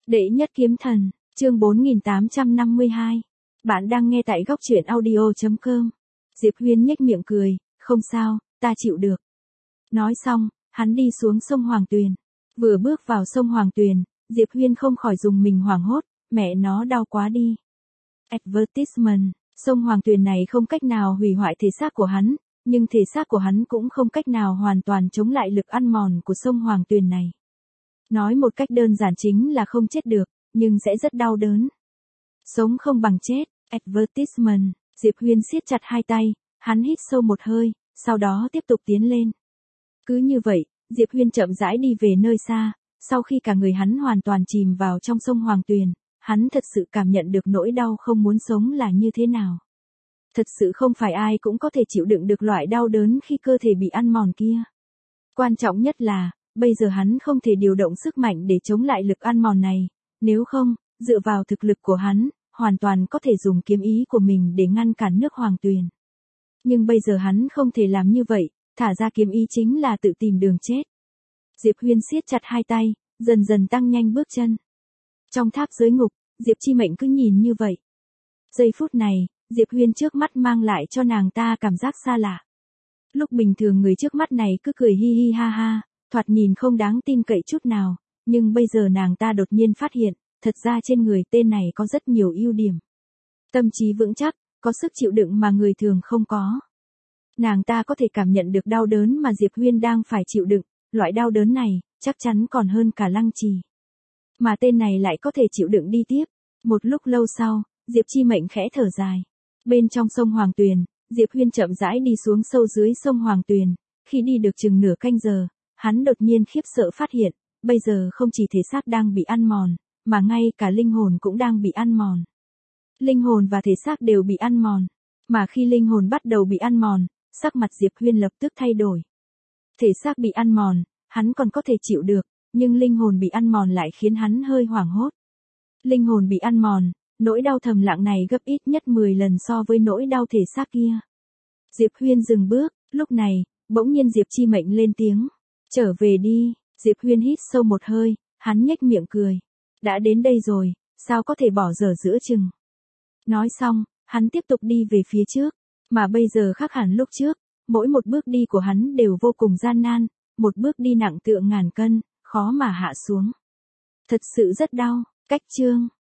Đệ nhất kiếm thần, chương 4852. Bạn đang nghe tại góc truyện audio.com. Diệp Huyên nhếch miệng cười, không sao, ta chịu được. Nói xong, hắn đi xuống sông Hoàng Tuyền. Vừa bước vào sông Hoàng Tuyền, Diệp Huyên không khỏi dùng mình hoảng hốt, mẹ nó đau quá đi. Advertisement, sông Hoàng Tuyền này không cách nào hủy hoại thể xác của hắn, nhưng thể xác của hắn cũng không cách nào hoàn toàn chống lại lực ăn mòn của sông Hoàng Tuyền này. Nói một cách đơn giản chính là không chết được, nhưng sẽ rất đau đớn. Sống không bằng chết, advertisement, Diệp Huyên siết chặt hai tay, hắn hít sâu một hơi, sau đó tiếp tục tiến lên. Cứ như vậy, Diệp Huyên chậm rãi đi về nơi xa, sau khi cả người hắn hoàn toàn chìm vào trong sông Hoàng Tuyền, hắn thật sự cảm nhận được nỗi đau không muốn sống là như thế nào. Thật sự không phải ai cũng có thể chịu đựng được loại đau đớn khi cơ thể bị ăn mòn kia. Quan trọng nhất là, bây giờ hắn không thể điều động sức mạnh để chống lại lực ăn mòn này, nếu không, dựa vào thực lực của hắn, hoàn toàn có thể dùng kiếm ý của mình để ngăn cản nước Hoàng Tuyền. Nhưng bây giờ hắn không thể làm như vậy, thả ra kiếm ý chính là tự tìm đường chết. Diệp Huyên siết chặt hai tay, dần dần tăng nhanh bước chân. Trong tháp giới ngục, Diệp Chi Mệnh cứ nhìn như vậy. Giây phút này, Diệp Huyên trước mắt mang lại cho nàng ta cảm giác xa lạ. Lúc bình thường người trước mắt này cứ cười hi hi ha ha, thoạt nhìn không đáng tin cậy chút nào, nhưng bây giờ nàng ta đột nhiên phát hiện, thật ra trên người tên này có rất nhiều ưu điểm. Tâm trí vững chắc, có sức chịu đựng mà người thường không có. Nàng ta có thể cảm nhận được đau đớn mà Diệp Huyên đang phải chịu đựng, loại đau đớn này, chắc chắn còn hơn cả Lăng Trì. Mà tên này lại có thể chịu đựng đi tiếp. Một lúc lâu sau, Diệp Chi Mệnh khẽ thở dài. Bên trong sông Hoàng Tuyền, Diệp Huyên chậm rãi đi xuống sâu dưới sông Hoàng Tuyền. Khi đi được chừng nửa canh giờ, hắn đột nhiên khiếp sợ phát hiện, bây giờ không chỉ thể xác đang bị ăn mòn, mà ngay cả linh hồn cũng đang bị ăn mòn. Linh hồn và thể xác đều bị ăn mòn, mà khi linh hồn bắt đầu bị ăn mòn, sắc mặt Diệp Huyên lập tức thay đổi. Thể xác bị ăn mòn, hắn còn có thể chịu được, nhưng linh hồn bị ăn mòn lại khiến hắn hơi hoảng hốt. Linh hồn bị ăn mòn, nỗi đau thầm lặng này gấp ít nhất 10 lần so với nỗi đau thể xác kia. Diệp Huyên dừng bước, lúc này, bỗng nhiên Diệp Chi Mệnh lên tiếng. Trở về đi, Diệp Huyên hít sâu một hơi, hắn nhếch miệng cười. Đã đến đây rồi, sao có thể bỏ dở giữa chừng. Nói xong, hắn tiếp tục đi về phía trước, mà bây giờ khác hẳn lúc trước, mỗi một bước đi của hắn đều vô cùng gian nan, một bước đi nặng tựa ngàn cân, khó mà hạ xuống. Thật sự rất đau, cách chương.